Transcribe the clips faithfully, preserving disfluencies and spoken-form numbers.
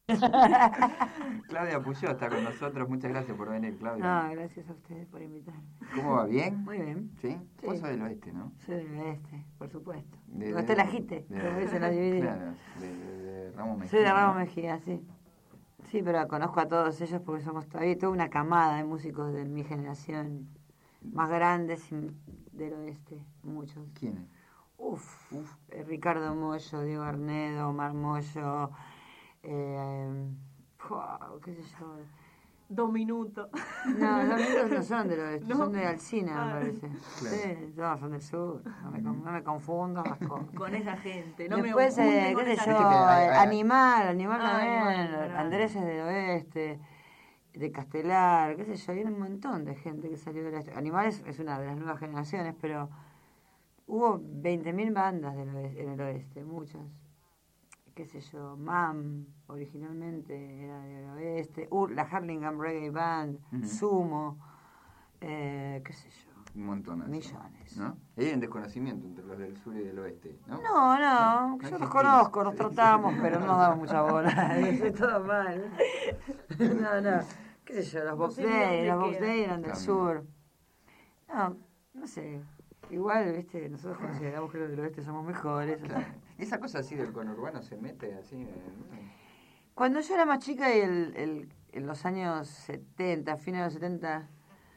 Claudia Puyó está con nosotros. Muchas gracias por venir, Claudia. No, gracias a ustedes por invitarme. ¿Cómo va? ¿Bien? Muy bien. ¿Sí? Sí. Vos sos del oeste, ¿no? Soy del oeste, por supuesto. De, No está el ajite, de, como dicen las divididas. Claro, de, de, de Ramos Mejía. Soy de Ramos ¿no? Mejía, sí. Sí, pero conozco a todos ellos porque somos todavía toda una camada de músicos de mi generación, más grandes y del oeste, muchos. ¿Quiénes? Uf, Uf. Eh, Ricardo Mollo, Diego Arnedo, Omar Mollo, eh, wow, qué sé yo. Dos minutos. No, dos minutos no son del oeste, No. son de Alsina, Ah. me parece. Claro. Sí, no, son del sur, no me, con- no me confundo las cosas. Con esa gente. No Después, me junten eh, con qué sé esa yo, Viste que hay- hay- Animal, Animal Ah, también, Animal, claro. Andrés es del oeste, de Castelar, qué sé yo, hay un montón de gente que salió del oeste. Animal es, es una de las nuevas generaciones, pero hubo veinte mil bandas del oeste, en el oeste, muchas. Qué sé yo, Mam, originalmente era del oeste, Ur- la Harlingham Reggae Band, Ujú. Sumo, eh, qué sé yo. Un montón. así, Millones. ¿no? Hay un desconocimiento entre los del sur y del oeste, ¿no? No, no, No, yo los Argentina. conozco, los Sí. tratamos, pero no nos damos mucha bola. Es todo mal. No, no. ¿Qué sé yo? Los No Box sé ni Day, dónde los Box queda. Day eran del También. sur. No, no sé. Igual, viste, nosotros consideramos que los del oeste somos mejores. o sea. Claro. Esa cosa así del conurbano se mete así. eh, Cuando yo era más chica y el, el, en los años setenta, fines de los setenta,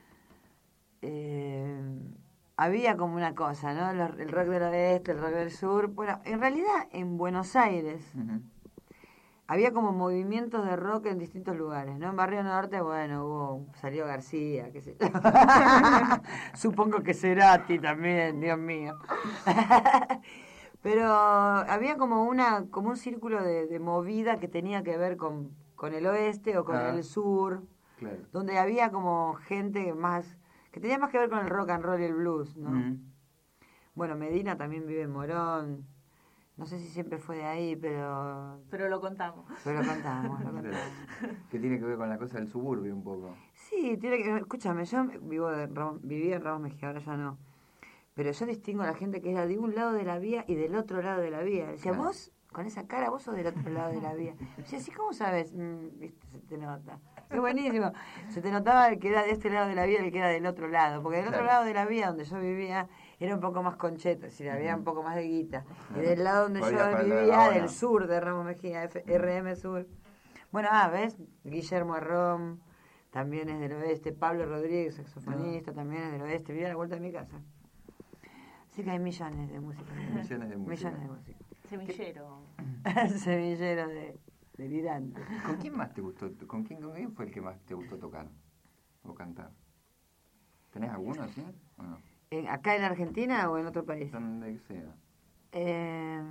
eh, había como una cosa, ¿no? El, el rock del oeste, el rock del sur. Bueno, en realidad en Buenos Aires Ujú. había como movimientos de rock en distintos lugares, ¿no? En Barrio Norte, bueno, hubo, salió García, qué sé yo. Supongo que Cerati también, Dios mío. Pero había como una, como un círculo de, de movida que tenía que ver con, con el oeste o con Ah. el sur, Claro. donde había como gente más, que tenía más que ver con el rock and roll y el blues, ¿no? Ujú. Bueno, Medina también vive en Morón. No sé si siempre fue de ahí, pero, Pero lo contamos. pero lo contamos, lo Claro. contamos. Que tiene que ver con la cosa del suburbio un poco. Sí, tiene que, escúchame, yo vivo de Ramos- vivía en Ramos Mejía, ahora ya no. Pero yo distingo a la gente que era de un lado de la vía y del otro lado de la vía. Decía, Claro. vos, con esa cara, vos sos del otro lado de la vía. Decía, ¿sí cómo sabes? Mm, viste, se te nota. Es buenísimo. Se te notaba el que era de este lado de la vía y el que era del otro lado. Porque del otro Claro. lado de la vía, donde yo vivía, era un poco más concheto, es decir, había Ujú. un poco más de guita. Y Ajá. del lado donde Podía yo pagar la vivía, babona. del sur de Ramos Mejía, F- R M Sur. Bueno, ah, ¿ves? Guillermo Arrón también es del oeste. Pablo Rodríguez, saxofonista, también es del oeste. Vive a la vuelta de mi casa. Así que hay millones de músicos. Millones de música. Millones de músicos. Semillero. Semillero de delirante. ¿Con quién más te gustó? ¿Con quién, con quién fue el que más te gustó tocar o cantar? ¿Tenés alguno así o no? ¿En- ¿Acá en Argentina o en otro país? Donde sea. Eh,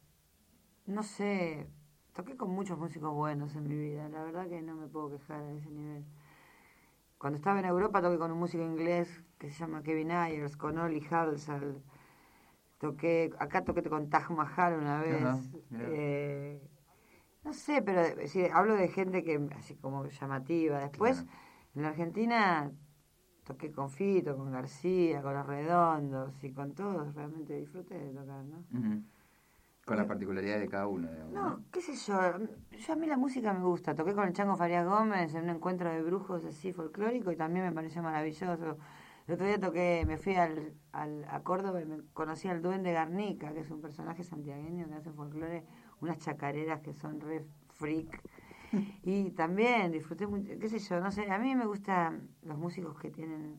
no sé. Toqué con muchos músicos buenos en mi vida. La verdad que no me puedo quejar a ese nivel. Cuando estaba en Europa toqué con un músico inglés que se llama Kevin Ayers, con Ollie Halsall. Toqué, acá toqué con Taj Mahal una vez. Ajá, mirá. Eh, no sé, pero sí, hablo de gente que así como llamativa. Después, Claro. en la Argentina toqué con Fito, con García, con Los Redondos y con todos. Realmente disfruté de tocar, ¿no? Ujú. Con la particularidad de cada uno, digamos. No, qué sé yo, yo a mí la música me gusta. Toqué con el Chango Farías Gómez en un encuentro de brujos así folclórico y también me pareció maravilloso. El otro día toqué, me fui al, al, a Córdoba y me conocí al Duende Garnica, que es un personaje santiagueño que hace folclore, unas chacareras que son re freak. Y también disfruté mucho, qué sé yo, no sé, a mí me gustan los músicos que tienen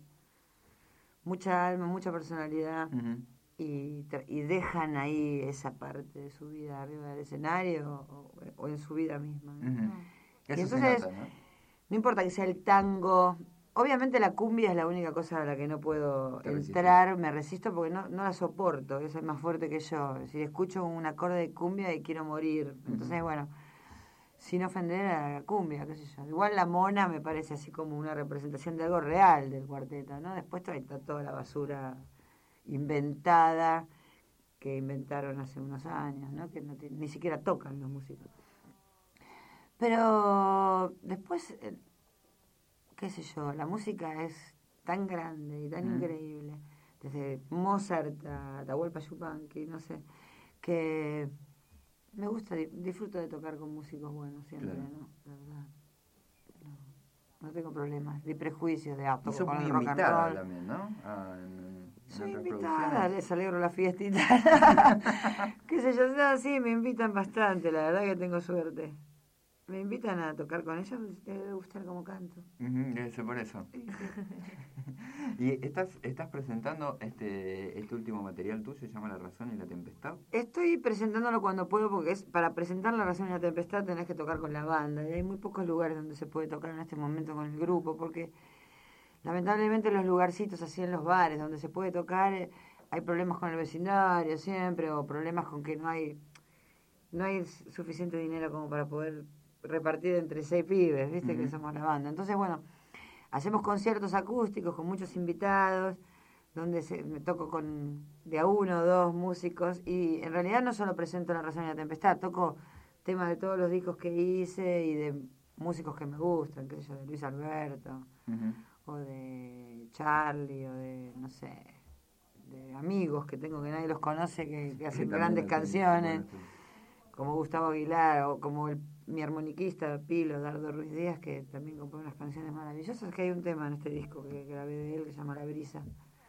mucha alma, mucha personalidad. Ujú. Y, tra- y dejan ahí esa parte de su vida arriba del escenario o, o en su vida misma, ¿no? Ujú. Y Eso entonces- se nota, ¿no? No importa que sea el tango, obviamente la cumbia es la única cosa a la que no puedo Te resistís. entrar, me resisto porque no, no la soporto, esa es más fuerte que yo. Si escucho un acorde de cumbia y quiero morir, entonces Ujú. bueno, sin ofender a la cumbia, qué sé yo. Igual la mona me parece así como una representación de algo real del cuarteto, ¿no? Después trae to- toda la basura inventada que inventaron hace unos años, ¿no? Que no ti- ni siquiera tocan los músicos. Pero después, eh, qué sé yo, la música es tan grande y tan Mm. increíble, desde Mozart a Atahualpa Yupanqui, no sé, que me gusta, di- disfruto de tocar con músicos buenos siempre, Claro. ¿no? La verdad. No, no tengo problemas, ni prejuicios de ah, Y toco sos con muy el rock and invitada roll. también, ¿no? Ah, en, en Soy otras invitada, producciones. les alegro la fiestita. Qué sé yo, no, sí, me invitan bastante, la verdad que tengo suerte. Me invitan a tocar con ellos, pues, te debe gustar cómo canto. Ujú, debe ser por eso. Sí, sí. Y estás, estás presentando este, este último material tuyo, se llama La Razón y la Tempestad. Estoy presentándolo cuando puedo porque es para presentar La Razón y la Tempestad tenés que tocar con la banda y hay muy pocos lugares donde se puede tocar en este momento con el grupo porque lamentablemente los lugarcitos así en los bares donde se puede tocar eh, hay problemas con el vecindario siempre o problemas con que no hay no hay suficiente dinero como para poder repartir entre seis pibes, viste que Ujú. somos la banda. Entonces, bueno, hacemos conciertos acústicos con muchos invitados, donde se, me toco con de a uno o dos músicos y en realidad no solo presento La Razón y la Tempestad, toco temas de todos los discos que hice y de músicos que me gustan, qué sé yo, de Luis Alberto Ujú. o de Charlie o de, no sé, de amigos que tengo que nadie los conoce, que, que hacen Que también grandes hacen canciones, buenas- como Gustavo Aguilar o como el, mi armoniquista Pilo, Dardo Ruiz Díaz, que también compone unas canciones maravillosas, que hay un tema en este disco que grabé de él que se llama La Brisa.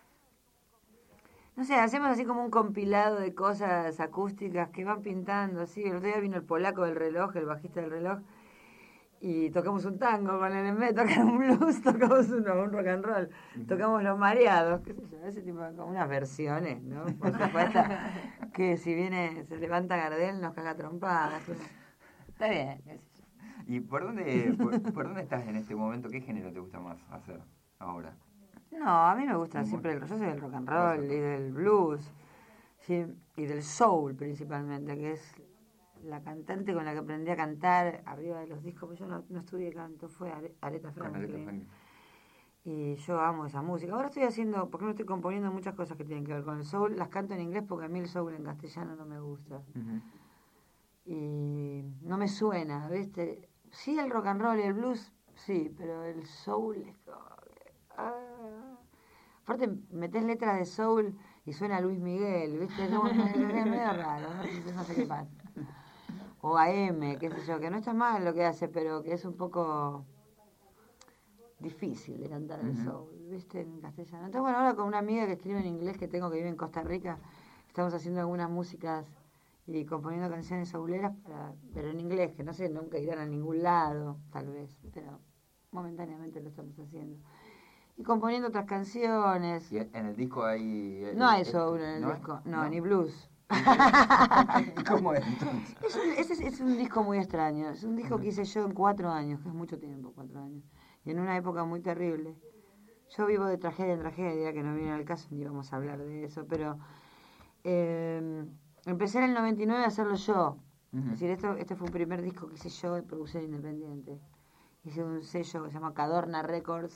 No sé, hacemos así como un compilado de cosas acústicas que van pintando, así. El otro día vino el polaco del reloj, el bajista del reloj, y tocamos un tango con él en vez de tocar un blues, tocamos uno, un rock and roll, tocamos Los Mareados, qué sé yo, ese tipo de como unas versiones, ¿no? Por supuesto, que si viene, se levanta Gardel, nos caga trompadas. que- Está bien, qué sé yo. ¿Y por dónde, por, por dónde estás en este momento? ¿Qué género te gusta más hacer ahora? No, a mí me gusta Muy siempre, el, bueno. yo soy del rock and Vos roll sos- y del blues, sí, y del soul principalmente, que es la cantante con la que aprendí a cantar arriba de los discos, porque yo no, no estudié canto, fue Are- Aretha Con Aretha Franklin. Franklin. Y yo amo esa música. Ahora estoy haciendo, porque me estoy componiendo muchas cosas que tienen que ver con el soul, las canto en inglés porque a mí el soul en castellano no me gusta. Ujú. Y no me suena, ¿viste? Sí, el rock and roll y el blues, sí, pero el soul es como que, ah. Aparte, metés letras de soul y suena Luis Miguel, ¿viste? Es, como- es medio raro, no sé, no sé qué pasa. O A M, qué sé yo, que no está mal lo que hace, pero que es un poco difícil de cantar el Ujú. soul, ¿viste? En castellano. Entonces, bueno, ahora con una amiga que escribe en inglés que tengo que vive en Costa Rica, estamos haciendo algunas músicas y componiendo canciones souleras, para, pero en inglés, que no sé, nunca irán a ningún lado, tal vez, pero momentáneamente lo estamos haciendo. Y componiendo otras canciones. ¿Y en el disco hay...? eh, No hay esto? soul en el ¿No hay? disco, no, ni blues. ¿Cómo es entonces? Es un, ese es, es un disco muy extraño, es un disco que hice yo en cuatro años, que es mucho tiempo, cuatro años, y en una época muy terrible. Yo vivo de tragedia en tragedia, que no viene al caso, ni vamos a hablar de eso, pero eh, empecé en el noventa y nueve a hacerlo yo. Ujú. Es decir, esto, este fue un primer disco que hice yo de producción independiente. Hice un sello que se llama Cadorna Records.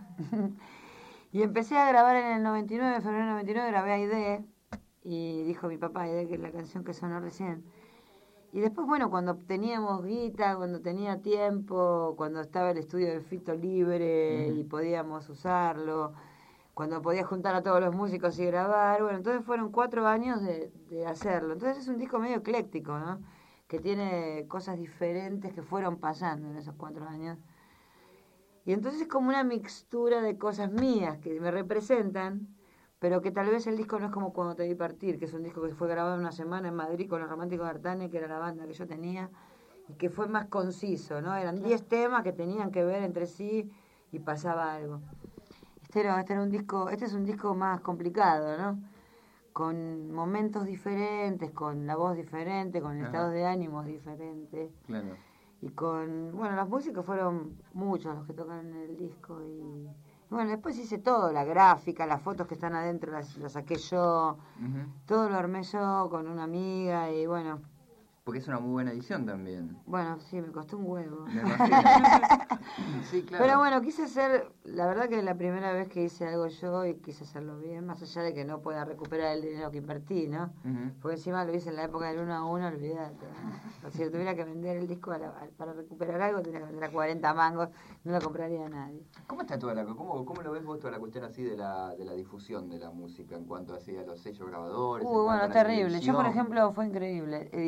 Y empecé a grabar en el noventa y nueve, en febrero del noventa y nueve, grabé Aide, y dijo mi papá Aide, que es la canción que sonó recién. Y después, bueno, cuando teníamos guita, cuando tenía tiempo, cuando estaba el estudio de Fito libre Ujú. y podíamos usarlo, cuando podía juntar a todos los músicos y grabar, bueno, entonces fueron cuatro años de, de hacerlo. Entonces es un disco medio ecléctico, ¿no? Que tiene cosas diferentes que fueron pasando en esos cuatro años. Y entonces es como una mixtura de cosas mías que me representan, pero que tal vez el disco no es como Cuando te vi partir, que es un disco que fue grabado en una semana en Madrid con los Románticos de Artane, que era la banda que yo tenía, y que fue más conciso, ¿no? Eran diez temas que tenían que ver entre sí y pasaba algo. Este era, este era un disco, este es un disco más complicado, ¿no? Con momentos diferentes, con la voz diferente, con Ajá. estados de ánimos diferentes. Claro. Y con, bueno, los músicos fueron muchos los que tocaron en el disco y bueno, después hice todo, la gráfica, las fotos que están adentro las, las saqué yo, Ujú. todo lo armé yo con una amiga y bueno, Porque es una muy buena edición también. bueno, sí, me costó un huevo. Me imagino. Sí, claro. Pero bueno, quise hacer, la verdad que la primera vez que hice algo yo y quise hacerlo bien, más allá de que no pueda recuperar el dinero que invertí, ¿no? Ujú. Porque encima lo hice en la época del uno a uno, olvídate. ¿No? Si tuviera que vender el disco a la- a- para recuperar algo, tendría que vender a cuarenta mangos, no lo compraría a nadie. ¿Cómo está toda la cómo, cómo lo ves vos toda la cuestión así de la, de la difusión de la música en cuanto así a los sellos grabadores? en Uy, cuanto bueno, a es la terrible. Yo, por televisión? ejemplo, fue increíble. Edité este disco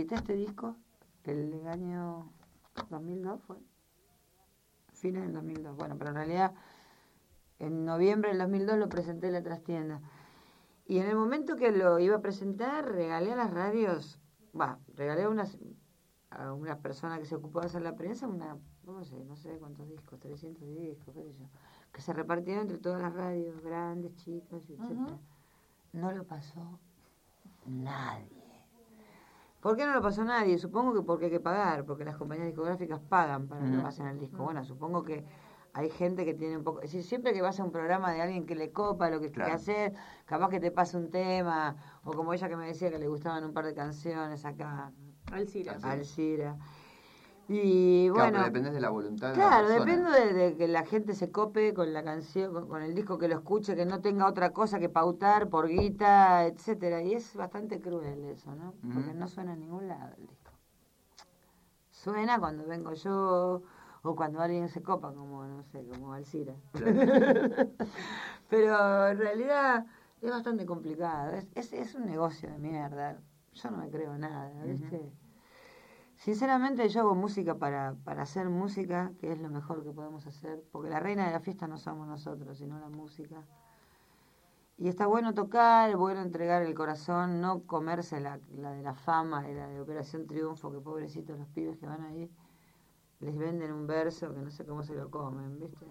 disco, el año dos mil dos fue, fines del dos mil dos. Bueno, pero en realidad en noviembre del dos mil dos lo presenté en la trastienda. Y en el momento que lo iba a presentar, regalé a las radios, va, regalé a unas, a una persona que se ocupó de hacer la prensa, una, no sé, no sé cuántos discos, trescientos discos, qué sé yo, que se repartieron entre todas las radios, grandes, chicas, etcétera. Uh-huh. No lo pasó nadie. ¿Por qué no lo pasó nadie? Supongo que porque hay que pagar, porque las compañías discográficas pagan para uh-huh. que pasen el disco. Uh-huh. Bueno, supongo que hay gente que tiene un poco... Es decir, siempre que vas a un programa de alguien que le copa lo que claro. que hacer, capaz que te pasa un tema, o como ella que me decía que le gustaban un par de canciones acá. Alcira. Alcira. Y bueno... Claro, pero depende de la voluntad de claro, la persona. Claro, depende de, de que la gente se cope con la canción, con, con el disco, que lo escuche, que no tenga otra cosa que pautar por guita, etcétera. Y es bastante cruel eso, ¿no? Uh-huh. Porque no suena en ningún lado el disco. Suena cuando vengo yo... o cuando alguien se copa, como, no sé, como Alcira. Claro. Pero en realidad es bastante complicado. Es, es, es un negocio de mierda. Yo no me creo nada, ¿viste? Uh-huh. Sinceramente yo hago música para, para hacer música, que es lo mejor que podemos hacer. Porque la reina de la fiesta no somos nosotros, sino la música. Y está bueno tocar, bueno entregar el corazón, no comerse la, la de la fama y la de Operación Triunfo, que pobrecitos los pibes que van ahí. Les venden un verso que no sé cómo se lo comen, ¿viste?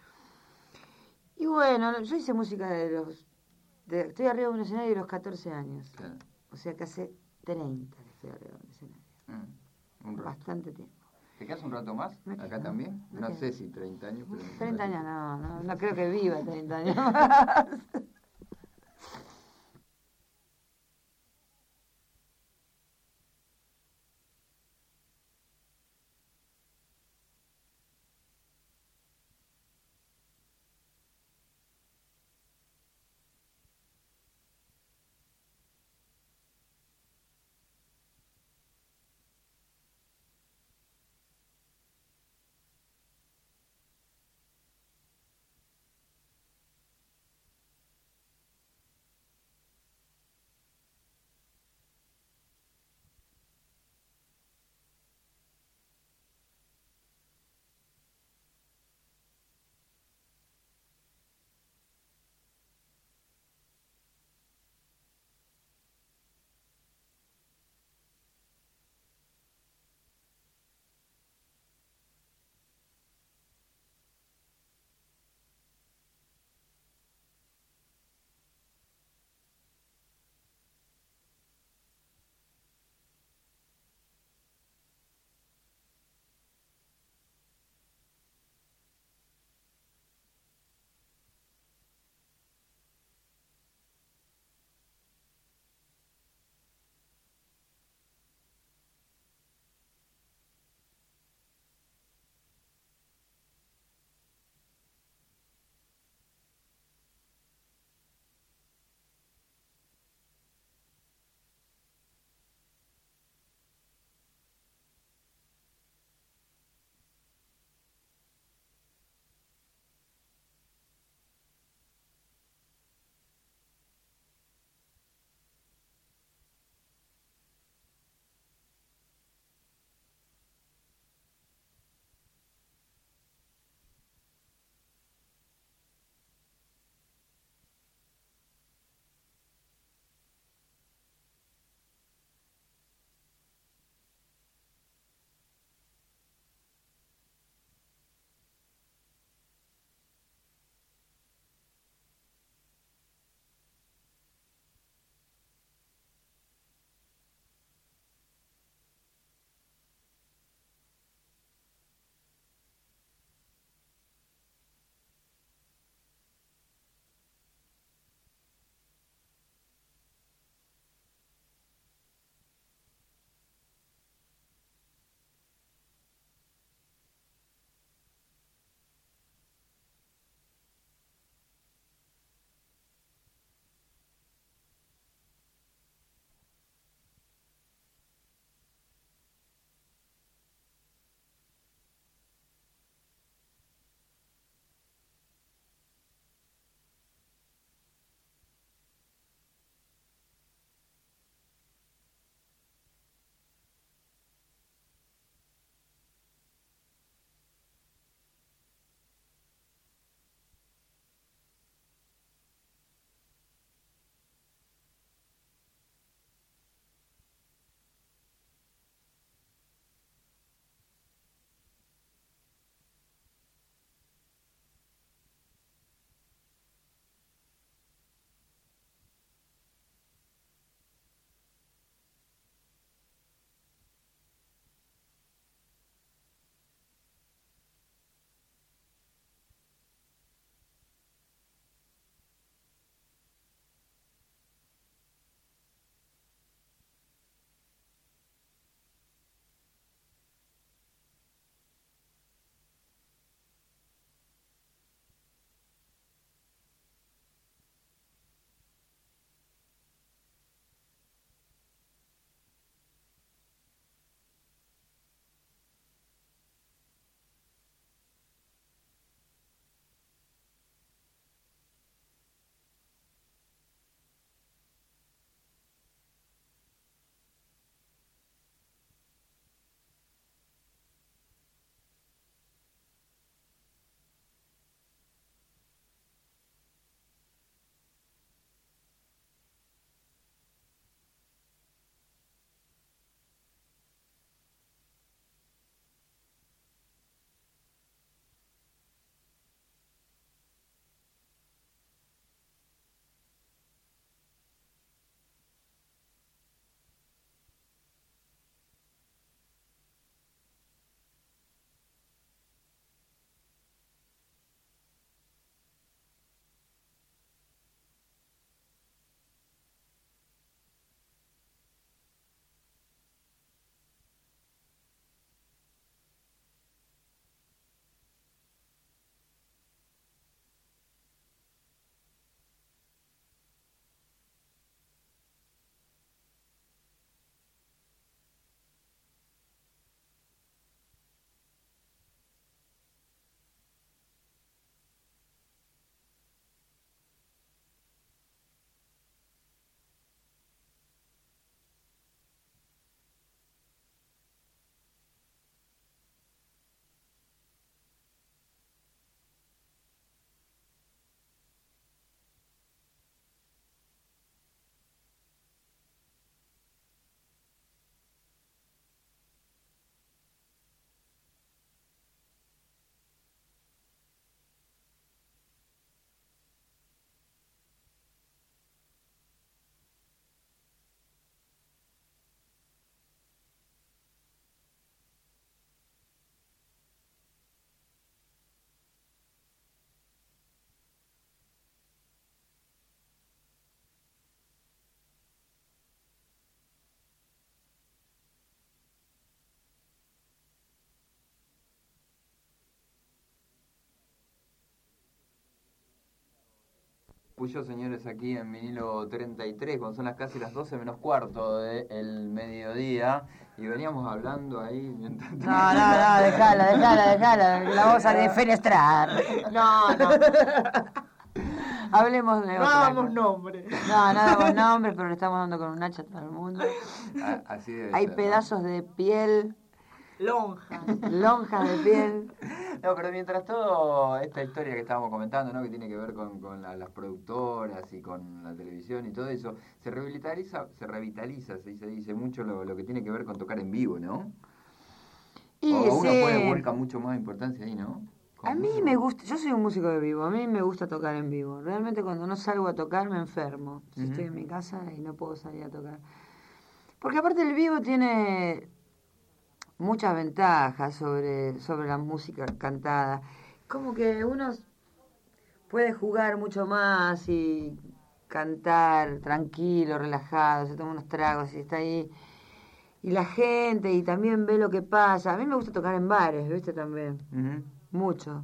Y bueno, yo hice música de los... De, estoy arriba de un escenario de los catorce años. Claro. O sea que hace treinta que estoy arriba de un escenario. Mm, un rato. Bastante tiempo. ¿Te quedas un rato más? Me ¿Acá quedo, también? Me no quedo. sé si treinta años, pero... treinta años no, no, no creo que viva treinta años más. Puyo, señores, aquí en vinilo treinta y tres, cuando son las casi las doce menos cuarto del mediodía, y veníamos hablando ahí mientras... No, no, no, déjala, déjala, déjala, la vamos a defenestrar. No, no. Hablemos de No otra damos cosa. nombre. No, no damos nombres, pero le estamos dando con un hacha a todo el mundo. Ah, así debe Hay ser, ¿no? pedazos de piel, Lonja. lonjas de piel. No, pero mientras todo esta historia que estábamos comentando, ¿no? Que tiene que ver con, con la- las productoras y con la televisión y todo eso, se revitaliza, se revitaliza, se dice, dice mucho lo, lo que tiene que ver con tocar en vivo, ¿no? Y o uno sí, puede vuelca mucho más importancia ahí, ¿no? a mí me gusta, yo soy un músico de vivo, a mí me gusta tocar en vivo. Realmente cuando no salgo a tocar me enfermo. Si Ujú. estoy en mi casa y no puedo salir a tocar. Porque aparte el vivo tiene muchas ventajas sobre, sobre la música cantada. Como que uno puede jugar mucho más y cantar tranquilo, relajado, se toma unos tragos y está ahí. Y la gente, y también ve lo que pasa. A mí me gusta tocar en bares, ¿viste? También, Ujú. mucho.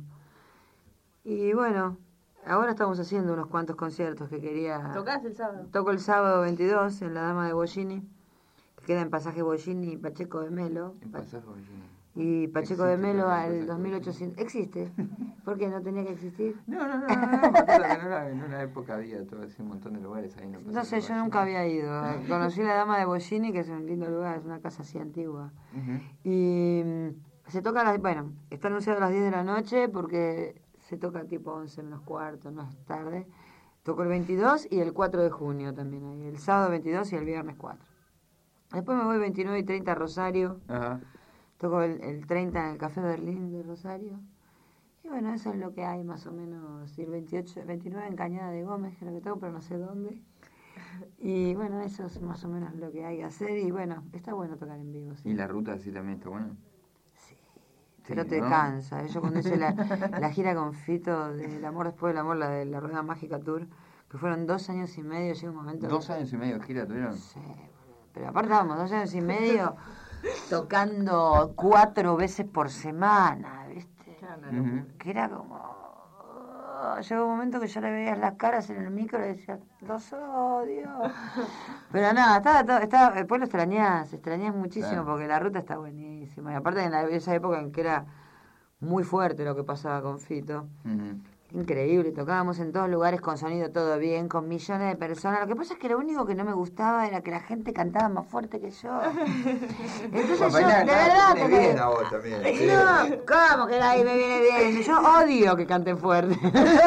Y bueno, ahora estamos haciendo unos cuantos conciertos que quería... ¿Tocás el sábado? Toco el sábado veintidós en La Dama de Bollini, que queda en Pasaje Bollini y Pacheco de Melo. En pasaje, oye. Y Pacheco Existe de Melo todavía al Pasaje dos mil ochocientos. Existe. ¿Por qué no tenía que existir? No, no, no, no, no, me acuerdo que en una, en una época había todo así un montón de lugares ahí. No, No sé, yo nunca había ido. Conocí La Dama de Bollini, que es un lindo lugar, es una casa así antigua. Ujú. Y mm, se toca a las... Bueno, está anunciado a las diez de la noche porque se toca tipo once menos cuarto, no es tarde. Toco el veintidós y el cuatro de junio también ahí. El sábado veintidós y el viernes cuatro. Después me voy veintinueve y treinta a Rosario. Ajá. Toco el, el treinta en el Café Berlín de Rosario. Y bueno, eso es lo que hay más o menos. Y el veintiocho, veintinueve en Cañada de Gómez, que es lo que toco, pero no sé dónde. Y bueno, eso es más o menos lo que hay que hacer. Y bueno, está bueno tocar en vivo. Sí. Y la ruta así también está buena. Sí, pero Sí, te ¿no? cansa. ¿eh? Yo cuando hice la, la gira con Fito del Amor Después del Amor, la de la Rueda Mágica Tour, que fueron dos años y medio, llega un momento... Dos que- años y medio de gira tuvieron. Sí, boludo. Pero aparte estábamos dos años y medio tocando cuatro veces por semana, ¿viste? Claro, una Ujú. locura. Que era como... oh, llegó un momento que yo le veía las caras en el micro y decía, los odio. Pero nada, estaba, todo- estaba, después lo extrañás, extrañás muchísimo Claro. porque la ruta está buenísima. Y aparte en la- esa época en que era muy fuerte lo que pasaba con Fito. Ujú. Increíble, tocábamos en todos lugares con sonido todo bien, con millones de personas. Lo que pasa es que lo único que no me gustaba era que la gente cantaba más fuerte que yo. Entonces yo, Bailar, de nada, verdad, te que viene bien a vos también. sí. no, ¿cómo que ahí me viene bien? Yo odio que canten fuerte.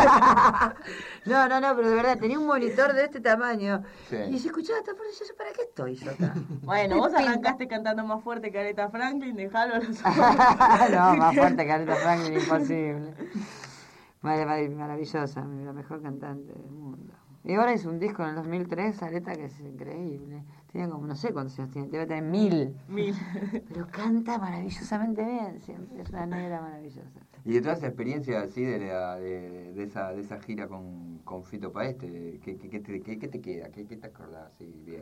No, no, no, pero de verdad, tenía un monitor de este tamaño. Sí. Y se escuchaba tan fuerte, y yo, ¿para qué estoy yo acá? Bueno, vos arrancaste cantando más fuerte que Aretha Franklin, dejalo a los No, más fuerte que Aretha Franklin, imposible. Madre, madre, maravillosa, la mejor cantante del mundo. Y ahora hizo un disco en el dos mil tres, Aretha, que es increíble. Tiene como, no sé cuántos años tiene, debe tener mil. mil. Pero canta maravillosamente bien, siempre. Es una negra maravillosa. Y de toda esa experiencia así de, la, de, de esa, de esa gira con, con Fito Paeste, ¿qué, qué, qué te, qué, qué te queda? ¿Qué, qué te acordás así bien?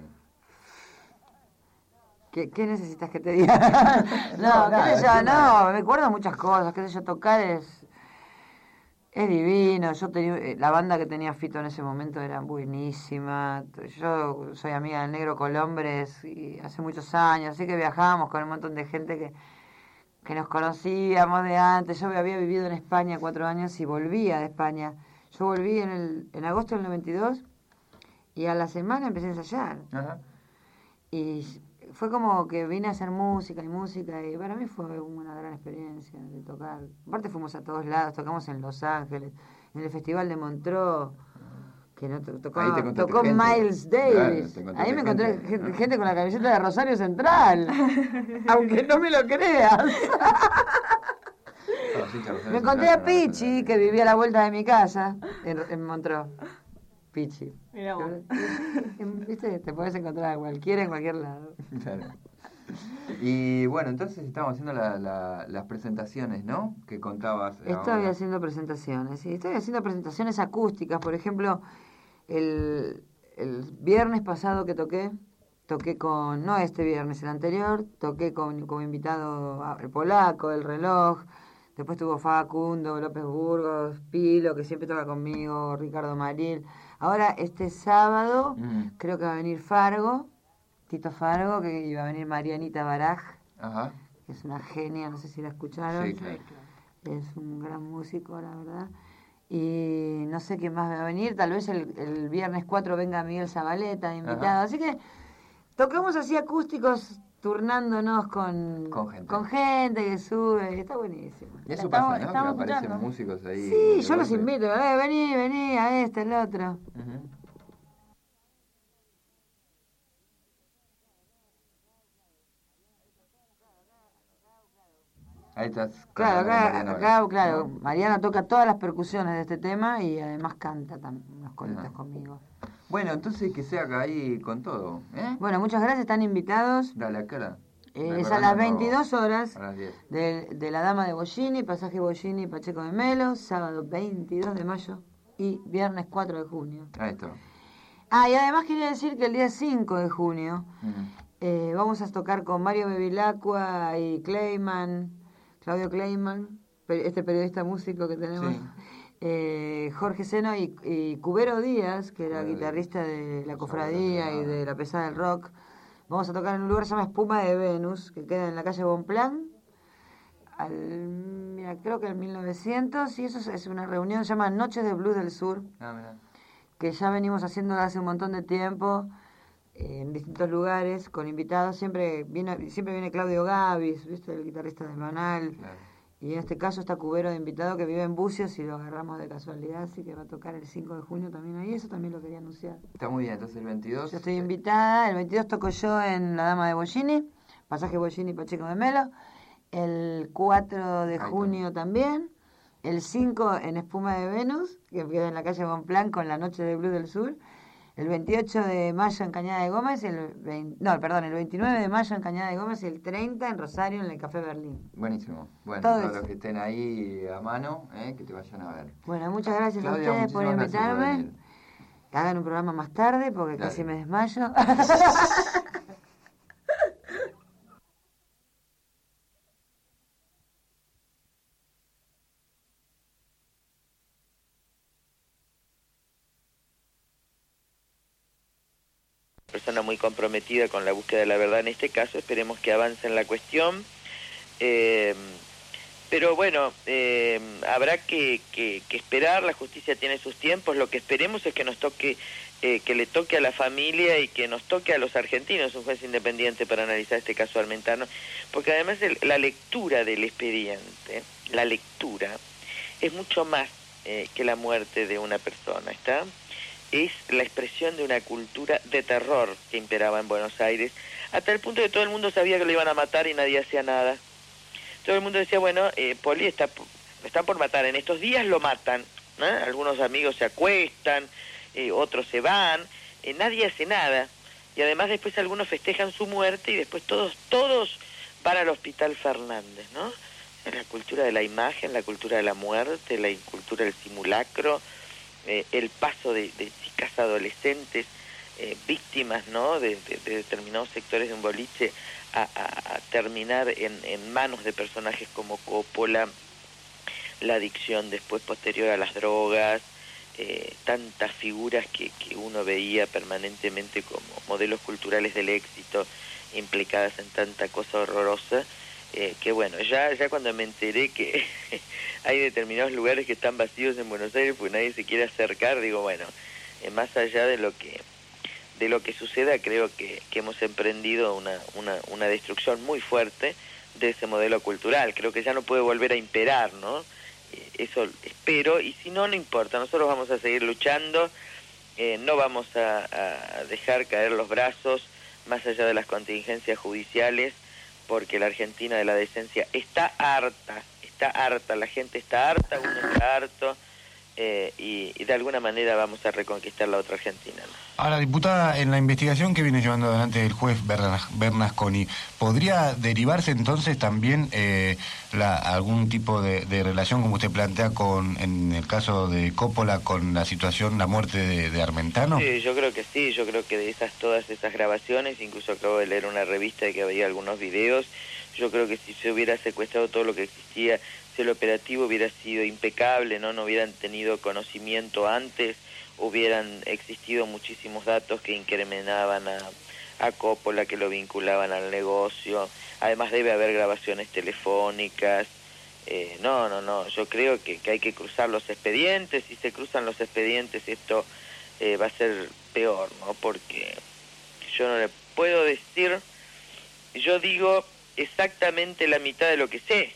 ¿Qué, qué necesitas que te diga? No, No, qué nada, sé yo, es una- no, me acuerdo muchas cosas, qué sé yo, tocar es... Es divino, yo tenía, eh, la banda que tenía Fito en ese momento era buenísima. Yo soy amiga del Negro Colombres y hace muchos años, así que viajábamos con un montón de gente que, que nos conocíamos de antes. Yo había vivido en España cuatro años y volvía de España. Yo volví en, el, en agosto del noventa y dos y a la semana empecé a ensayar. Ajá. Y fue como que vine a hacer música y música y para mí fue una gran experiencia de tocar. Aparte fuimos a todos lados, tocamos en Los Ángeles, en el Festival de Montreux, que no to- tocó, Ahí te encontraste tocó gente. Miles Claro, Davis. te encontraste Ahí me encontré gente. gente, gente con la camiseta de Rosario Central, aunque no me lo creas. Ah, sí, Carlos, Me Carlos, encontré a Carlos, Pichi, Carlos. que vivía a la vuelta de mi casa, en, en Montreux. Pichi. Mirá vos. ¿Viste? Te puedes encontrar a cualquiera en cualquier lado. Claro. Y bueno, entonces estamos haciendo la, la, las presentaciones, ¿no? Que contabas. Estoy ahora. haciendo presentaciones, sí, estoy haciendo presentaciones acústicas. Por ejemplo, el, el viernes pasado que toqué, toqué con, no este viernes, el anterior, toqué con como invitado a- el Polaco, el Reloj, después tuvo Facundo, López Burgos, Pilo, que siempre toca conmigo, Ricardo Maril. Ahora, este sábado, Mm. creo que va a venir Fargo, Tito Fargo, que iba a venir Marianita Baraj, Ajá. que es una genia, no sé si la escucharon. Sí, claro. Es un gran músico, la verdad. Y no sé quién más va a venir, tal vez el, el viernes cuatro venga Miguel Zabaleta de invitado. Ajá. Así que tocamos así acústicos turnándonos con, Con gente. con gente que sube, está buenísimo. Y eso Estamos- pasa, ¿no? Que estamos aparecen escuchando. músicos ahí. Sí, de yo los golpe. invito, eh, vení, vení a este, el otro. Ujú. Ahí estás. con Claro, la acá, Mariana acá, Vélez, claro, ¿no? Mariana toca todas las percusiones de este tema y además canta también unas colitas Ajá. conmigo. Bueno, entonces que sea acá ahí con todo, ¿eh? Bueno, muchas gracias, están invitados. Dale, acá la- Eh, es a las recordando veintidós horas A las diez. de, de la Dama de Bollini, pasaje Bollini, Pacheco de Melo, sábado veintidós de mayo y viernes cuatro de junio. Ahí está. Ah, y además quería decir que el día cinco de junio Ujú. eh, vamos a tocar con Mario Bevilacqua y Clayman, Claudio Clayman, pe- este periodista músico que tenemos, Sí. eh, Jorge Seno y, y Cubero Díaz, que era Cubero guitarrista de La Sobre Cofradía la y Granada. de La Pesada del Rock. Vamos a tocar en un lugar que se llama Espuma de Venus, que queda en la calle Bonplan, al, mira, creo que en mil novecientos, y eso es, es una reunión, se llama Noches de Blues del Sur, Ah, mira. que ya venimos haciendo hace un montón de tiempo, eh, en distintos lugares, con invitados. Siempre viene, siempre viene Claudio Gavis, ¿viste? El guitarrista de Banal. Claro. Y en este caso está Cubero de invitado, que vive en Bucios y lo agarramos de casualidad, así que va a tocar el cinco de junio también ahí. Eso también lo quería anunciar. Está muy bien, entonces el veintidós. Yo estoy invitada, el veintidós toco yo en La Dama de Bollini, pasaje Bollini Pacheco de Melo, el cuatro de Ahí está. junio también, el cinco en Espuma de Venus, que queda en la calle Bonplan con la Noche de Blues del Sur, el veintiocho de mayo en Cañada de Gómez, el veinte, no, perdón, el veintinueve de mayo en Cañada de Gómez y el treinta en Rosario en el Café Berlín. Buenísimo. Bueno, Todo todos eso. los que estén ahí a mano, ¿eh? Que te vayan a ver. Bueno, muchas gracias Claudia, a ustedes por muchísimas gracias por invitarme. venir. Hagan un programa más tarde porque Dale. casi me desmayo. Persona muy comprometida con la búsqueda de la verdad en este caso, esperemos que avance en la cuestión, eh, pero bueno, eh, habrá que, que, que esperar, la justicia tiene sus tiempos, lo que esperemos es que nos toque, eh, que le toque a la familia y que nos toque a los argentinos un juez independiente para analizar este caso Armentano, porque además el, la lectura del expediente, la lectura, es mucho más eh, que la muerte de una persona, ¿está? Es la expresión de una cultura de terror que imperaba en Buenos Aires, hasta el punto de que todo el mundo sabía que lo iban a matar y nadie hacía nada. Todo el mundo decía, bueno, eh, Poli está, están por matar, en estos días lo matan, ¿no? Algunos amigos se acuestan, eh, otros se van, eh, nadie hace nada, y además después algunos festejan su muerte y después todos, todos van al Hospital Fernández, ¿no? La cultura de la imagen, la cultura de la muerte, la cultura del simulacro, Eh, el paso de, de chicas adolescentes eh, víctimas, ¿no? de, de, de determinados sectores de un boliche a, a, a terminar en, en manos de personajes como Coppola, la adicción después posterior a las drogas, eh, tantas figuras que, que uno veía permanentemente como modelos culturales del éxito implicadas en tanta cosa horrorosa. Eh, que bueno, ya ya cuando me enteré que hay determinados lugares que están vacíos en Buenos Aires porque nadie se quiere acercar, digo, bueno, eh, más allá de lo que de lo que suceda, creo que, que hemos emprendido una, una, una destrucción muy fuerte de ese modelo cultural. Creo que ya no puede volver a imperar, ¿no? Eh, eso espero, y si no, no importa, nosotros vamos a seguir luchando, eh, no vamos a, a dejar caer los brazos más allá de las contingencias judiciales, porque la Argentina de la decencia está harta, está harta, la gente está harta, uno está harto, eh, y, y de alguna manera vamos a reconquistar la otra Argentina, ¿no? Ahora, diputada, en la investigación que viene llevando adelante el juez Bernas- Bernasconi, ¿podría derivarse entonces también eh, la, algún tipo de, de relación, como usted plantea, con en el caso de Coppola, con la situación, la muerte de, de Armentano? Sí, yo creo que sí, yo creo que de esas todas esas grabaciones, incluso acabo de leer una revista de que había algunos videos, yo creo que si se hubiera secuestrado todo lo que existía, si el operativo hubiera sido impecable, no, no hubieran tenido conocimiento antes, hubieran existido muchísimos datos que incriminaban a, a Coppola, que lo vinculaban al negocio. Además debe haber grabaciones telefónicas. Eh, no, no, no, yo creo que, que hay que cruzar los expedientes. Si se cruzan los expedientes esto eh, va a ser peor, ¿no? Porque yo no le puedo decir, yo digo exactamente la mitad de lo que sé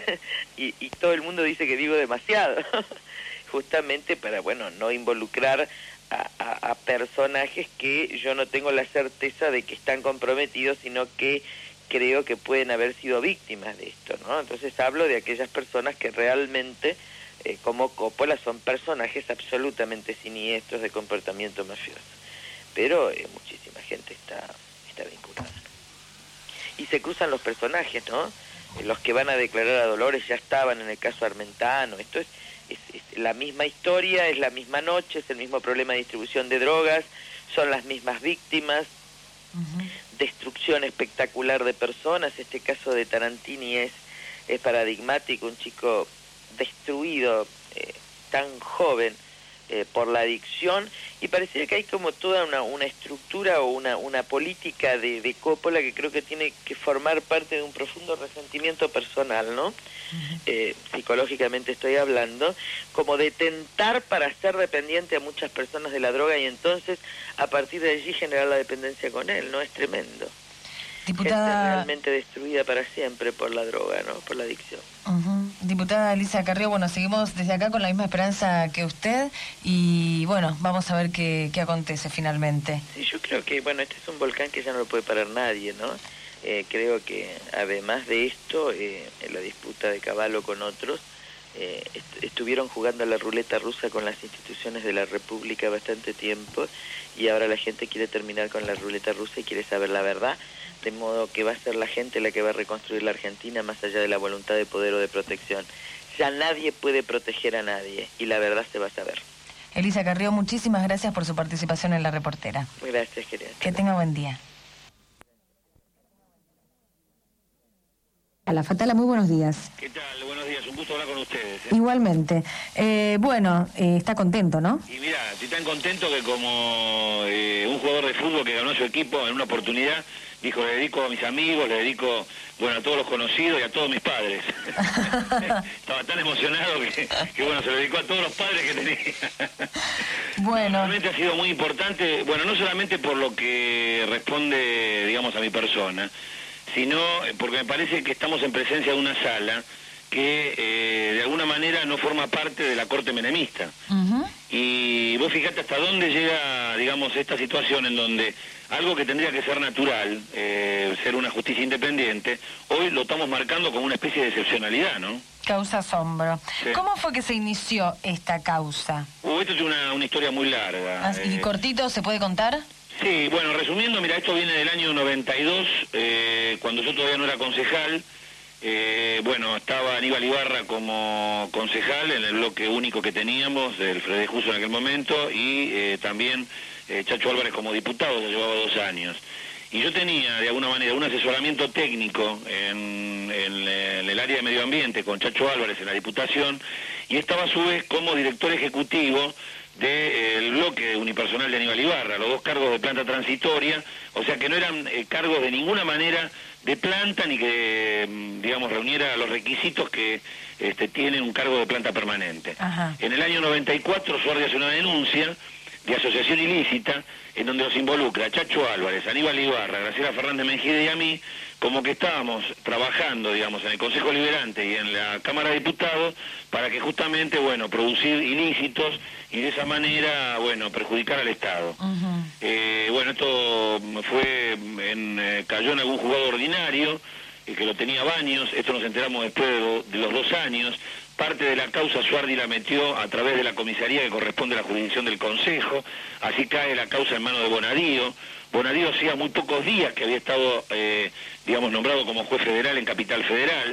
y, y todo el mundo dice que digo demasiado justamente para, bueno, no involucrar a, a, a personajes que yo no tengo la certeza de que están comprometidos, sino que creo que pueden haber sido víctimas de esto, ¿no? Entonces hablo de aquellas personas que realmente, eh, como Coppola, son personajes absolutamente siniestros de comportamiento mafioso. Pero eh, muchísima gente está, está vinculada, ¿no? Y se cruzan los personajes, ¿no? Eh, los que van a declarar a Dolores ya estaban en el caso Armentano. Esto es, es, es la misma historia, es la misma noche, es el mismo problema de distribución de drogas, son las mismas víctimas. Uh-huh. Destrucción espectacular de personas. Este caso de Tarantini es, es paradigmático, un chico destruido, eh, tan joven, eh, por la adicción, y pareciera que hay como toda una, una estructura o una, una política de, de Coppola que creo que tiene que formar parte de un profundo resentimiento personal, ¿no? Uh-huh. Eh, psicológicamente estoy hablando, como de tentar para ser dependiente a muchas personas de la droga y entonces a partir de allí generar la dependencia con él, ¿no? Es tremendo. Diputada... Gente realmente destruida para siempre por la droga, ¿no? Por la adicción. Uh-huh. Diputada Elisa Carrió, bueno, seguimos desde acá con la misma esperanza que usted y bueno, vamos a ver qué, qué acontece finalmente. Sí, yo creo que, bueno, este es un volcán que ya no lo puede parar nadie, ¿no? Eh, creo que además de esto, eh, en la disputa de Cavallo con otros, eh, est- estuvieron jugando a la ruleta rusa con las instituciones de la República bastante tiempo y ahora la gente quiere terminar con la ruleta rusa y quiere saber la verdad, de modo que va a ser la gente la que va a reconstruir la Argentina más allá de la voluntad de poder o de protección. Ya nadie puede proteger a nadie y la verdad se va a saber. Elisa Carrió, muchísimas gracias por su participación en La Reportera. Gracias, querida. Que tenga buen día. A la Fatala, muy buenos días. ¿Qué tal? Buenos días, un gusto hablar con ustedes. ¿eh? Igualmente. Eh, bueno, eh, está contento, ¿no? Y mira, estoy tan contento que como eh, un jugador de fútbol que ganó a su equipo en una oportunidad, dijo, le dedico a mis amigos, le dedico, bueno, a todos los conocidos y a todos mis padres. Estaba tan emocionado que, que, bueno, se lo dedicó a todos los padres que tenía. Bueno. Realmente ha sido muy importante, bueno, no solamente por lo que responde, digamos, a mi persona, sino porque me parece que estamos en presencia de una sala que eh, de alguna manera no forma parte de la corte menemista. Uh-huh. Y vos fijate hasta dónde llega, digamos, esta situación en donde algo que tendría que ser natural, eh, ser una justicia independiente, hoy lo estamos marcando como una especie de excepcionalidad, ¿no? Causa asombro. Sí. ¿Cómo fue que se inició esta causa? Uh, esto es una, una historia muy larga. ¿Y eh... cortito se puede contar? Sí, bueno, resumiendo, mira, esto viene del año noventa y dos, eh, cuando yo todavía no era concejal. Eh, bueno, estaba Aníbal Ibarra como concejal en el bloque único que teníamos, del Fede Justo en aquel momento, y eh, también eh, Chacho Álvarez como diputado, ya llevaba dos años. Y yo tenía, de alguna manera, un asesoramiento técnico en, en, en el área de medio ambiente con Chacho Álvarez en la Diputación, y estaba a su vez como director ejecutivo del bloque unipersonal de Aníbal Ibarra, los dos cargos de planta transitoria, o sea que no eran eh, cargos de ninguna manera de planta ni que, digamos, reuniera los requisitos que este, tiene un cargo de planta permanente. Ajá. En el año noventa y cuatro Suardi hace una denuncia de asociación ilícita en donde nos involucra Chacho Álvarez, Aníbal Ibarra, Graciela Fernández Mengide y a mí, como que estábamos trabajando, digamos, en el Consejo Liberante y en la Cámara de Diputados para que justamente, bueno, producir ilícitos y de esa manera, bueno, perjudicar al Estado. Uh-huh. Eh, bueno, esto fue, en, eh, cayó en algún jugador ordinario, eh, que lo tenía Baños, esto nos enteramos después de, lo, de los dos años. Parte de la causa Suardi la metió a través de la comisaría que corresponde a la jurisdicción del Consejo, así cae la causa en manos de Bonadío. Bonadío hacía muy pocos días que había estado, eh, digamos, nombrado como juez federal en Capital Federal,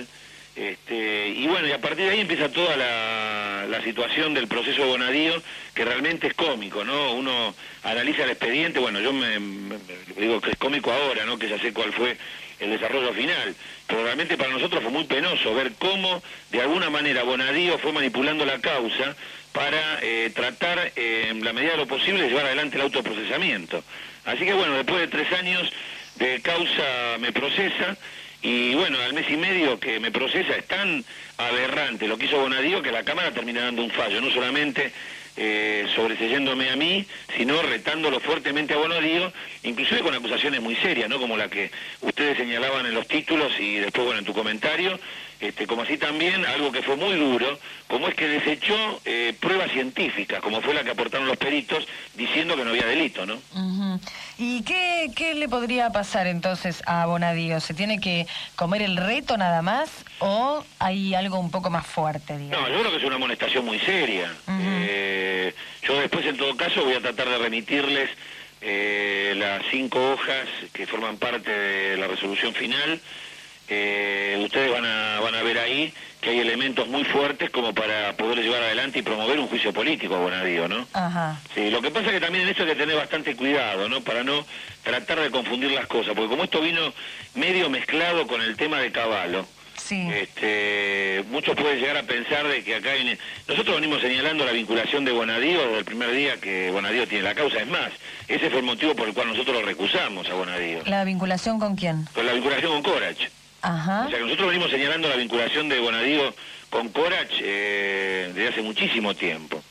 Este, y bueno, y a partir de ahí empieza toda la, la situación del proceso de Bonadío, que realmente es cómico, ¿no? Uno analiza el expediente, bueno, yo me, me digo que es cómico ahora, ¿no? Que ya sé cuál fue el desarrollo final, pero realmente para nosotros fue muy penoso ver cómo, de alguna manera, Bonadío fue manipulando la causa para eh, tratar, eh, en la medida de lo posible, de llevar adelante el autoprocesamiento. Así que bueno, después de tres años de causa me procesa, y bueno, al mes y medio que me procesa es tan aberrante lo que hizo Bonadío que la Cámara termina dando un fallo, no solamente eh, sobreseyéndome a mí, sino retándolo fuertemente a Bonadío, inclusive con acusaciones muy serias, ¿no? Como la que ustedes señalaban en los títulos y después, bueno, en tu comentario, este, como así también algo que fue muy duro, como es que desechó eh, pruebas científicas, como fue la que aportaron los peritos, diciendo que no había delito, ¿no? Uh-huh. ¿Y qué, qué le podría pasar entonces a Bonadío? ¿Se tiene que comer el reto nada más o hay algo un poco más fuerte, digamos? No, yo creo que es una amonestación muy seria. Uh-huh. eh, yo después, en todo caso, voy a tratar de remitirles eh, las cinco hojas que forman parte de la resolución final. Eh, ustedes van a, van a ver ahí que hay elementos muy fuertes como para poder llevar adelante y promover un juicio político a Bonadío, ¿no? Ajá. Sí, lo que pasa es que también en eso hay que tener bastante cuidado, ¿no? Para no tratar de confundir las cosas, porque como esto vino medio mezclado con el tema de Cavallo, sí. este, muchos pueden llegar a pensar de que acá hay... Nosotros venimos señalando la vinculación de Bonadío desde el primer día que Bonadío tiene la causa, es más, ese fue el motivo por el cual nosotros lo recusamos a Bonadío. ¿La vinculación con quién? Con la vinculación con Corach. Ajá. O sea que nosotros venimos señalando la vinculación de Bonadío con Corach eh, desde hace muchísimo tiempo.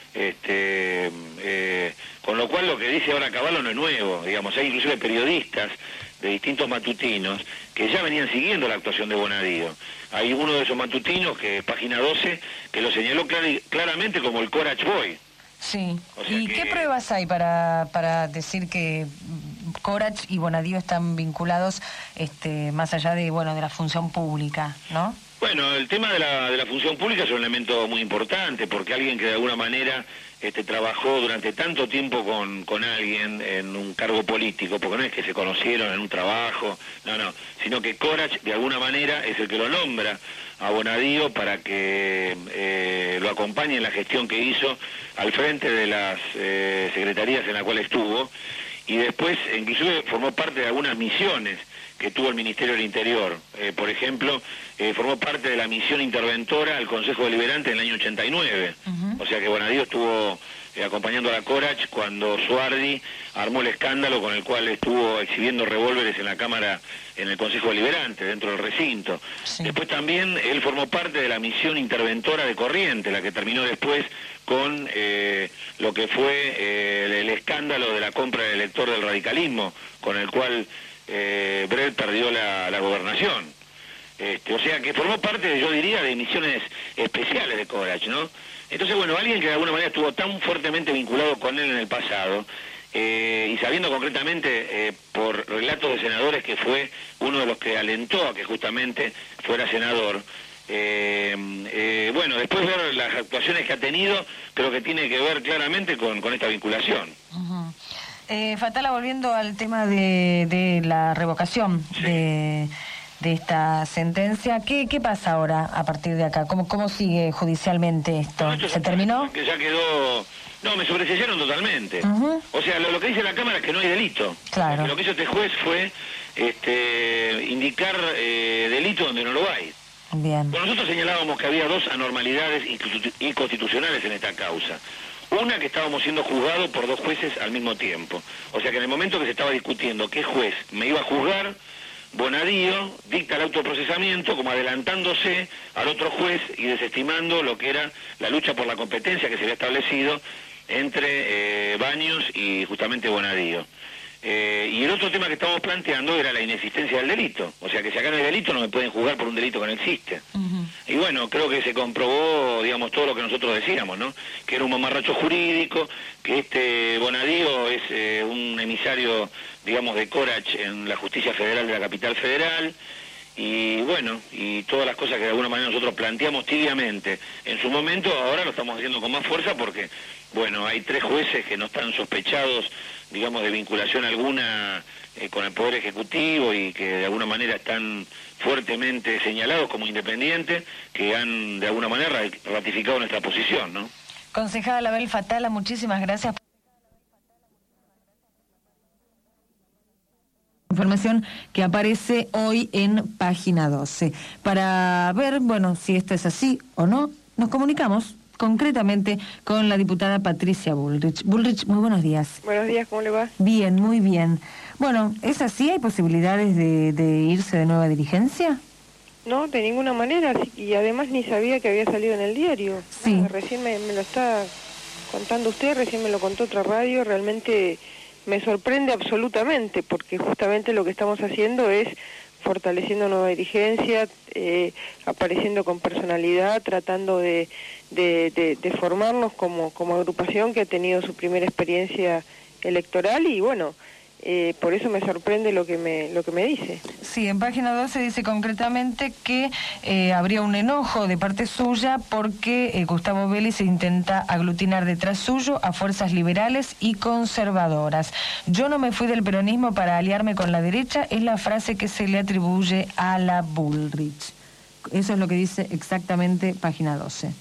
Este, eh, con lo cual lo que dice ahora Cavallo no es nuevo, digamos, hay inclusive periodistas de distintos matutinos que ya venían siguiendo la actuación de Bonadío. Hay uno de esos matutinos, que es Página doce, que lo señaló clar claramente como el Corach Boy. Sí. O sea ¿Y que... qué pruebas hay para, para decir que Corach y Bonadío están vinculados este, más allá de, bueno, de la función pública, ¿no? Bueno, el tema de la, de la función pública es un elemento muy importante, porque alguien que de alguna manera este, trabajó durante tanto tiempo con, con alguien en un cargo político, porque no es que se conocieron en un trabajo, no, no, sino que Corach de alguna manera es el que lo nombra a Bonadío para que eh, lo acompañe en la gestión que hizo al frente de las eh, secretarías en la cual estuvo, y después inclusive formó parte de algunas misiones que tuvo el Ministerio del Interior. Eh, por ejemplo, eh, formó parte de la misión interventora al Consejo Deliberante en el año ochenta y nueve. Uh-huh. O sea que Bonadío estuvo eh, acompañando a la Corach cuando Suardi armó el escándalo con el cual estuvo exhibiendo revólveres en la Cámara, en el Consejo Deliberante, dentro del recinto. Sí. Después también él formó parte de la misión interventora de Corrientes, la que terminó después con eh, lo que fue eh, el, el escándalo de la compra del elector del radicalismo, con el cual eh, Brel perdió la, la gobernación. Este, o sea que formó parte, yo diría, de misiones especiales de Corach, ¿no? Entonces, bueno, alguien que de alguna manera estuvo tan fuertemente vinculado con él en el pasado, eh, y sabiendo concretamente eh, por relatos de senadores que fue uno de los que alentó a que justamente fuera senador, eh, eh, bueno, después ver las actuaciones que ha tenido, creo que tiene que ver claramente con, con esta vinculación. Uh-huh. eh, Fatala, volviendo al tema de, de la revocación sí. de... de esta sentencia, ¿qué, qué pasa ahora a partir de acá? ¿Cómo, cómo sigue judicialmente esto? No, esto ¿Se terminó? Que ya quedó... No, me sobreseyeron totalmente. Uh-huh. O sea, lo, lo que dice la Cámara es que no hay delito. Claro. Lo que hizo este juez fue este, indicar eh, delito donde no lo hay. Bien. Bueno, nosotros señalábamos que había dos anormalidades inconstitucionales en esta causa. Una, que estábamos siendo juzgados por dos jueces al mismo tiempo. O sea que en el momento que se estaba discutiendo qué juez me iba a juzgar, Bonadío dicta el autoprocesamiento como adelantándose al otro juez y desestimando lo que era la lucha por la competencia que se había establecido entre eh, Baños y justamente Bonadío. Eh, y el otro tema que estábamos planteando era la inexistencia del delito. O sea que si acá no hay delito no me pueden juzgar por un delito que no existe. Uh-huh. Y bueno, creo que se comprobó, digamos, todo lo que nosotros decíamos, ¿no? Que era un mamarracho jurídico, que este Bonadío es eh, un emisario, digamos, de Corach en la justicia federal de la capital federal, y bueno, y todas las cosas que de alguna manera nosotros planteamos tibiamente en su momento, ahora lo estamos haciendo con más fuerza porque bueno, hay tres jueces que no están sospechados, digamos, de vinculación alguna eh, con el Poder Ejecutivo y que de alguna manera están fuertemente señalados como independientes, que han de alguna manera ratificado nuestra posición, ¿no? Concejala Abel Fatala, muchísimas gracias. Información que aparece hoy en página doce. Para ver, bueno, si esto es así o no, nos comunicamos concretamente con la diputada Patricia Bullrich. Bullrich, muy buenos días. Buenos días, ¿cómo le va? Bien, muy bien. Bueno, ¿es así? ¿Hay posibilidades de, de irse de nueva dirigencia? No, de ninguna manera, y además ni sabía que había salido en el diario. Sí. Nada, recién me, me lo está contando usted, recién me lo contó otra radio, realmente me sorprende absolutamente, porque justamente lo que estamos haciendo es fortaleciendo nueva dirigencia, eh, apareciendo con personalidad, tratando de, de, de, de formarnos como, como agrupación que ha tenido su primera experiencia electoral y bueno, eh, por eso me sorprende lo que me, lo que me dice. Sí, en página doce dice concretamente que eh, habría un enojo de parte suya porque eh, Gustavo Vélez intenta aglutinar detrás suyo a fuerzas liberales y conservadoras. Yo no me fui del peronismo para aliarme con la derecha, es la frase que se le atribuye a la Bullrich. Eso es lo que dice exactamente página doce.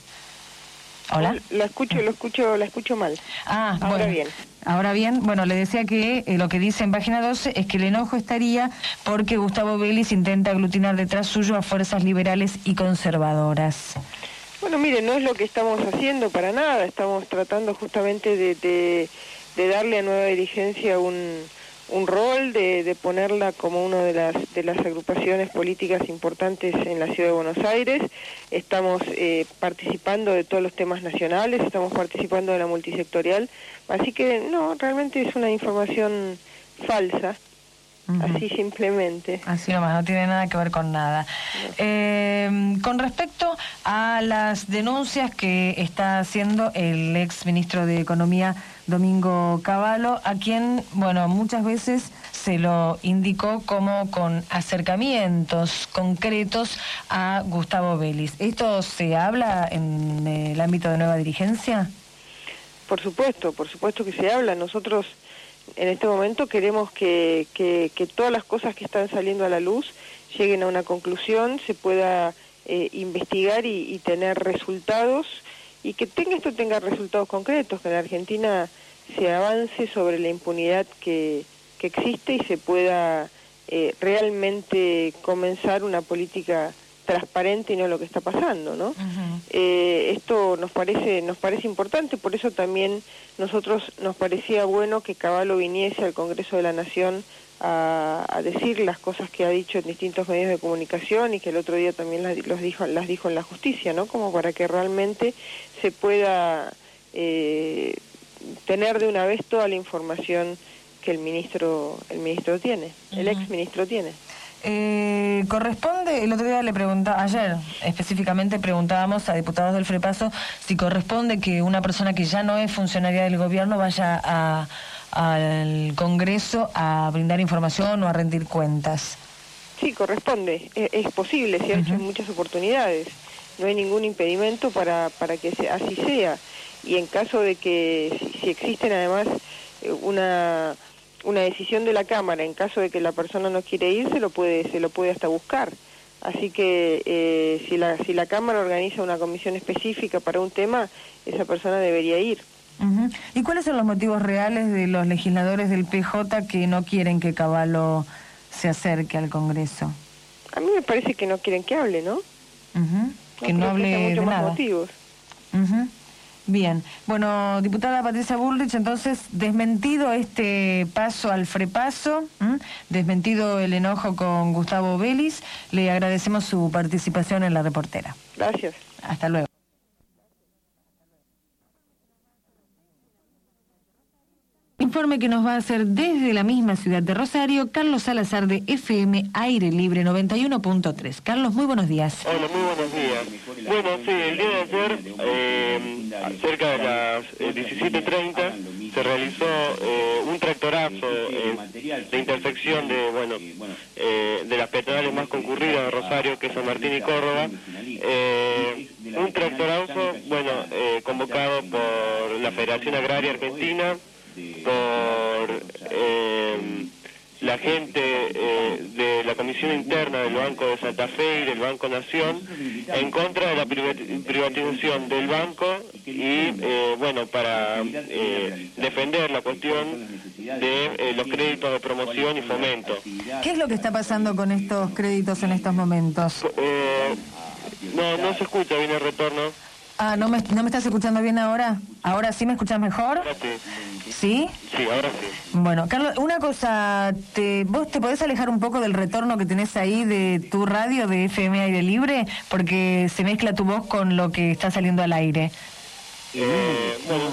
¿Hola? La escucho, lo escucho, la escucho mal. Ah, ahora bueno. bien. Ahora bien, bueno, le decía que eh, lo que dice en página doce es que el enojo estaría porque Gustavo Vélez intenta aglutinar detrás suyo a fuerzas liberales y conservadoras. Bueno, mire, no es lo que estamos haciendo para nada, estamos tratando justamente de, de, de darle a Nueva Dirigencia un, un rol, de, de ponerla como una de las, de las agrupaciones políticas importantes en la Ciudad de Buenos Aires. Estamos eh, participando de todos los temas nacionales, estamos participando de la multisectorial, así que no, realmente es una información falsa. Uh-huh. Así simplemente. Así nomás, no tiene nada que ver con nada. No. Eh, con respecto a las denuncias que está haciendo el ex ministro de Economía, Domingo Cavallo, a quien, bueno, muchas veces se lo indicó como con acercamientos concretos a Gustavo Vélez. ¿Esto se habla en el ámbito de Nueva Dirigencia? Por supuesto, por supuesto que se habla. Nosotros en este momento queremos que, que, que todas las cosas que están saliendo a la luz lleguen a una conclusión, se pueda eh, investigar y, y tener resultados, y que tenga esto tenga resultados concretos, que en la Argentina se avance sobre la impunidad que, que existe y se pueda eh, realmente comenzar una política transparente y no lo que está pasando, ¿no? Uh-huh. Eh, esto nos parece nos parece importante, por eso también nosotros nos parecía bueno que Cavallo viniese al Congreso de la Nación a, a decir las cosas que ha dicho en distintos medios de comunicación y que el otro día también las, los dijo, las dijo en la justicia, ¿no? Como para que realmente se pueda eh, tener de una vez toda la información que el ministro el ministro tiene, uh-huh. el ex ministro tiene. Eh, corresponde, el otro día le preguntaba, ayer específicamente preguntábamos a diputados del FREPASO si corresponde que una persona que ya no es funcionaria del gobierno vaya a, al Congreso a brindar información o a rendir cuentas. Sí, corresponde, es, es posible, se ha uh-huh. hecho en muchas oportunidades, no hay ningún impedimento para, para que se, así sea, y en caso de que si, si existen además una... una decisión de la Cámara, en caso de que la persona no quiere ir, se lo puede, se lo puede hasta buscar. Así que eh, si la si la Cámara organiza una comisión específica para un tema, esa persona debería ir. Uh-huh. ¿Y cuáles son los motivos reales de los legisladores del P J que no quieren que Cavallo se acerque al Congreso? A mí me parece que no quieren que hable, ¿no? Uh-huh. No que no hable que de más nada. motivos. Uh-huh. Bien, bueno, diputada Patricia Bullrich, entonces, desmentido este paso al FREPASO, ¿m? desmentido el enojo con Gustavo Vélez, le agradecemos su participación en La Reportera. Gracias. Hasta luego. Informe informe que nos va a hacer desde la misma ciudad de Rosario, Carlos Salazar de F M Aire Libre noventa y uno punto tres. Carlos, muy buenos días. Hola, muy buenos días. Bueno, sí, el día de ayer, eh, cerca de las eh, diecisiete treinta, se realizó eh, un tractorazo eh, de intersección de, bueno, eh, de las peatonales más concurridas de Rosario, que es San Martín y Córdoba. Eh, un tractorazo, bueno, eh, convocado por la Federación Agraria Argentina, por eh, la gente eh, de la Comisión Interna del Banco de Santa Fe y del Banco Nación, en contra de la privatización del banco y, eh, bueno, para eh, defender la cuestión de eh, los créditos de promoción y fomento. ¿Qué es lo que está pasando con estos créditos en estos momentos? Eh, no, no se escucha bien el retorno. Ah, ¿no me, ¿no me estás escuchando bien ahora? ¿Ahora sí me escuchas mejor? Ahora sí. ¿Sí? Sí, ahora sí. Bueno, Carlos, una cosa, te, ¿vos te podés alejar un poco del retorno que tenés ahí de tu radio de F M Aire Libre? Porque se mezcla tu voz con lo que está saliendo al aire. Eh, bueno.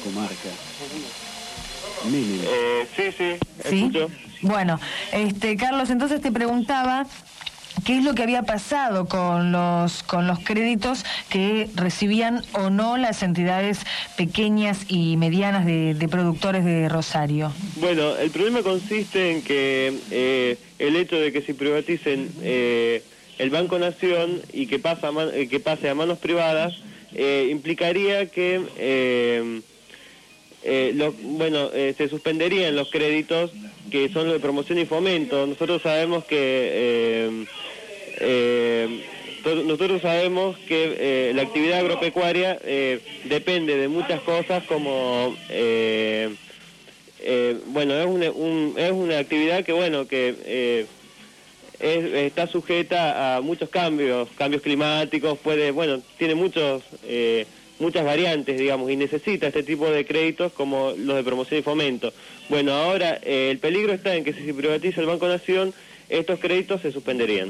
Eh, sí, sí, ¿Sí? escucho. Bueno, este, Carlos, entonces te preguntaba qué es lo que había pasado con los con los créditos que recibían o no las entidades pequeñas y medianas de, de productores de Rosario. Bueno, el problema consiste en que eh, el hecho de que se privaticen eh, el Banco Nación y que, pasa a man, eh, que pase a manos privadas eh, implicaría que eh, eh, lo, bueno eh, se suspenderían los créditos que son los de promoción y fomento. Nosotros sabemos que eh, Eh, nosotros sabemos que eh, la actividad agropecuaria eh, depende de muchas cosas como eh, eh, bueno es una, un, es una actividad que bueno que eh, es, está sujeta a muchos cambios cambios climáticos, puede bueno tiene muchos eh, muchas variantes, digamos, y necesita este tipo de créditos como los de promoción y fomento. Bueno, ahora eh, el peligro está en que si se privatiza el Banco Nación, estos créditos se suspenderían.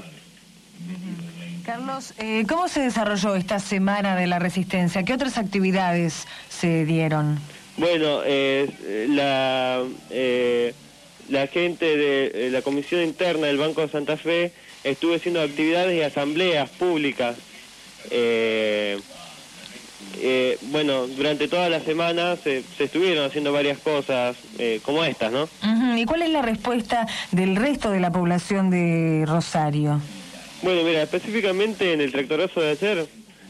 Carlos, eh, ¿cómo se desarrolló esta semana de la Resistencia? ¿Qué otras actividades se dieron? Bueno, eh, la, eh, la gente de eh, la Comisión Interna del Banco de Santa Fe estuvo haciendo actividades y asambleas públicas. Eh, eh, bueno, durante toda la semana se, se estuvieron haciendo varias cosas eh, como estas, ¿no? Uh-huh. ¿Y cuál es la respuesta del resto de la población de Rosario? Bueno, mira, específicamente en el tractorazo de ayer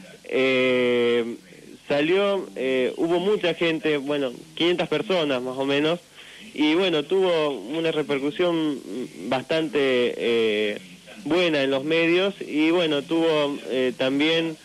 eh, salió, eh, hubo mucha gente, bueno, quinientas personas más o menos, y bueno, tuvo una repercusión bastante eh, buena en los medios, y bueno, tuvo eh, también,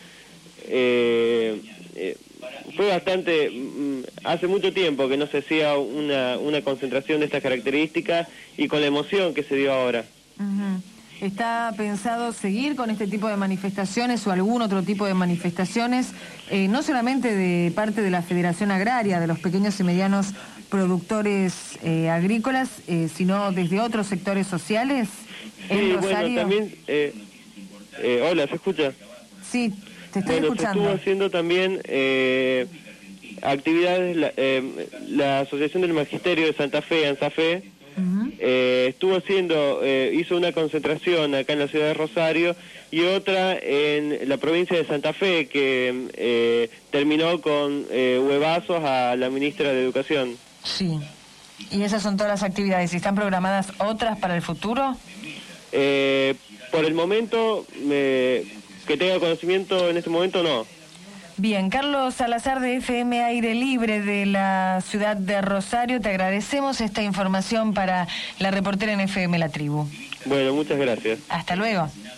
eh, eh, fue bastante, hace mucho tiempo que no se hacía una, una concentración de estas características, y con la emoción que se dio ahora. Uh-huh. ¿Está pensado seguir con este tipo de manifestaciones o algún otro tipo de manifestaciones, eh, no solamente de parte de la Federación Agraria, de los pequeños y medianos productores eh, agrícolas, eh, sino desde otros sectores sociales en sí, Rosario? Bueno, también, eh, eh, hola, ¿se escucha? Sí, te estoy bueno, escuchando. Se estuvo haciendo también eh, actividades, la, eh, la Asociación del Magisterio de Santa Fe, ANSAFE, Uh-huh. eh, estuvo haciendo, eh, hizo una concentración acá en la ciudad de Rosario y otra en la provincia de Santa Fe que eh, terminó con eh, huevazos a la ministra de Educación. Sí, y esas son todas las actividades. ¿Y están programadas otras para el futuro? Eh, por el momento, me, que tenga conocimiento en este momento no. Bien, Carlos Salazar de F M Aire Libre de la ciudad de Rosario, te agradecemos esta información para la reportera en F M La Tribu. Bueno, muchas gracias. Hasta luego.